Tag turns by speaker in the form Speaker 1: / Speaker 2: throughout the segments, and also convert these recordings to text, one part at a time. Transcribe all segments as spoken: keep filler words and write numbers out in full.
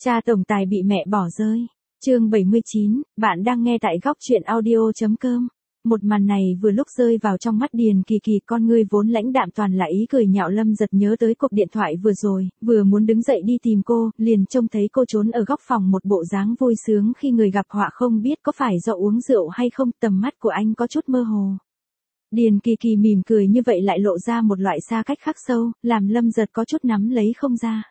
Speaker 1: Cha tổng tài bị mẹ bỏ rơi. Chương bảy mươi chín, bạn đang nghe tại góc truyện audio chấm com. Một màn này vừa lúc rơi vào trong mắt Điền Kỳ Kỳ, con ngươi vốn lãnh đạm toàn là ý cười nhạo. Lâm Giật nhớ tới cuộc điện thoại vừa rồi, vừa muốn đứng dậy đi tìm cô, liền trông thấy cô trốn ở góc phòng một bộ dáng vui sướng khi người gặp họa, không biết có phải do uống rượu hay không, tầm mắt của anh có chút mơ hồ. Điền Kỳ Kỳ mỉm cười như vậy lại lộ ra một loại xa cách khắc sâu, làm Lâm Giật có chút nắm lấy không ra.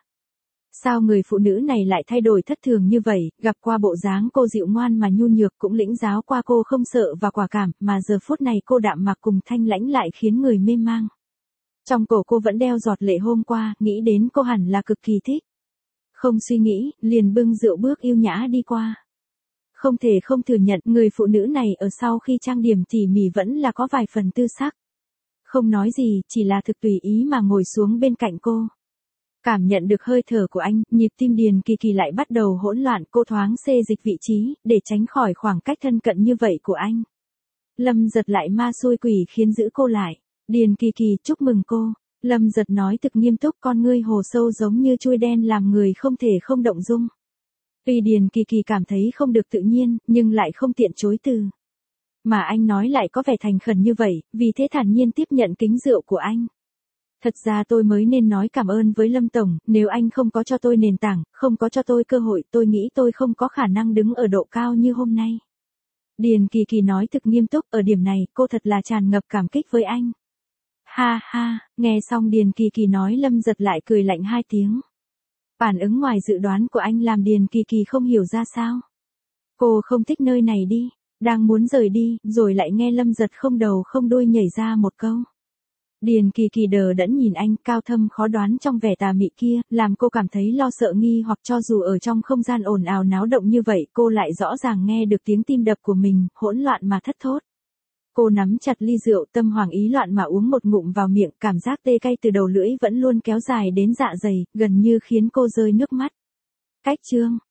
Speaker 1: Sao người phụ nữ này lại thay đổi thất thường như vậy, gặp qua bộ dáng cô dịu ngoan mà nhu nhược, cũng lĩnh giáo qua cô không sợ và quả cảm, mà giờ phút này cô đạm mạc cùng thanh lãnh lại khiến người mê mang. Trong cổ cô vẫn đeo giọt lệ hôm qua, nghĩ đến cô hẳn là cực kỳ thích. Không suy nghĩ, liền bưng rượu bước yêu nhã đi qua. Không thể không thừa nhận, người phụ nữ này ở sau khi trang điểm tỉ mỉ vẫn là có vài phần tư sắc. Không nói gì, chỉ là thực tùy ý mà ngồi xuống bên cạnh cô. Cảm nhận được hơi thở của anh, nhịp tim Điền Kỳ Kỳ lại bắt đầu hỗn loạn, cô thoáng xê dịch vị trí, để tránh khỏi khoảng cách thân cận như vậy của anh. Lâm Giật lại ma xui quỷ khiến giữ cô lại. Điền Kỳ Kỳ, chúc mừng cô. Lâm Giật nói thực nghiêm túc, con ngươi hồ sâu giống như chuôi đen làm người không thể không động dung. Tuy Điền Kỳ Kỳ cảm thấy không được tự nhiên, nhưng lại không tiện chối từ. Mà anh nói lại có vẻ thành khẩn như vậy, vì thế thản nhiên tiếp nhận kính rượu của anh. Thật ra tôi mới nên nói cảm ơn với Lâm Tổng, nếu anh không có cho tôi nền tảng, không có cho tôi cơ hội, tôi nghĩ tôi không có khả năng đứng ở độ cao như hôm nay. Điền Kỳ Kỳ nói thực nghiêm túc, ở điểm này, cô thật là tràn ngập cảm kích với anh. Ha ha, nghe xong Điền Kỳ Kỳ nói, Lâm Giật lại cười lạnh hai tiếng. Phản ứng ngoài dự đoán của anh làm Điền Kỳ Kỳ không hiểu ra sao. Cô không thích nơi này đi, đang muốn rời đi, rồi lại nghe Lâm Giật không đầu không đuôi nhảy ra một câu. Điền Kỳ Kỳ đờ đẫn nhìn anh, cao thâm khó đoán trong vẻ tà mị kia, làm cô cảm thấy lo sợ nghi hoặc. Cho dù ở trong không gian ồn ào náo động như vậy, cô lại rõ ràng nghe được tiếng tim đập của mình, hỗn loạn mà thất thốt. Cô nắm chặt ly rượu, tâm hoảng ý loạn mà uống một ngụm vào miệng, cảm giác tê cay từ đầu lưỡi vẫn luôn kéo dài đến dạ dày, gần như khiến cô rơi nước mắt. Cách chương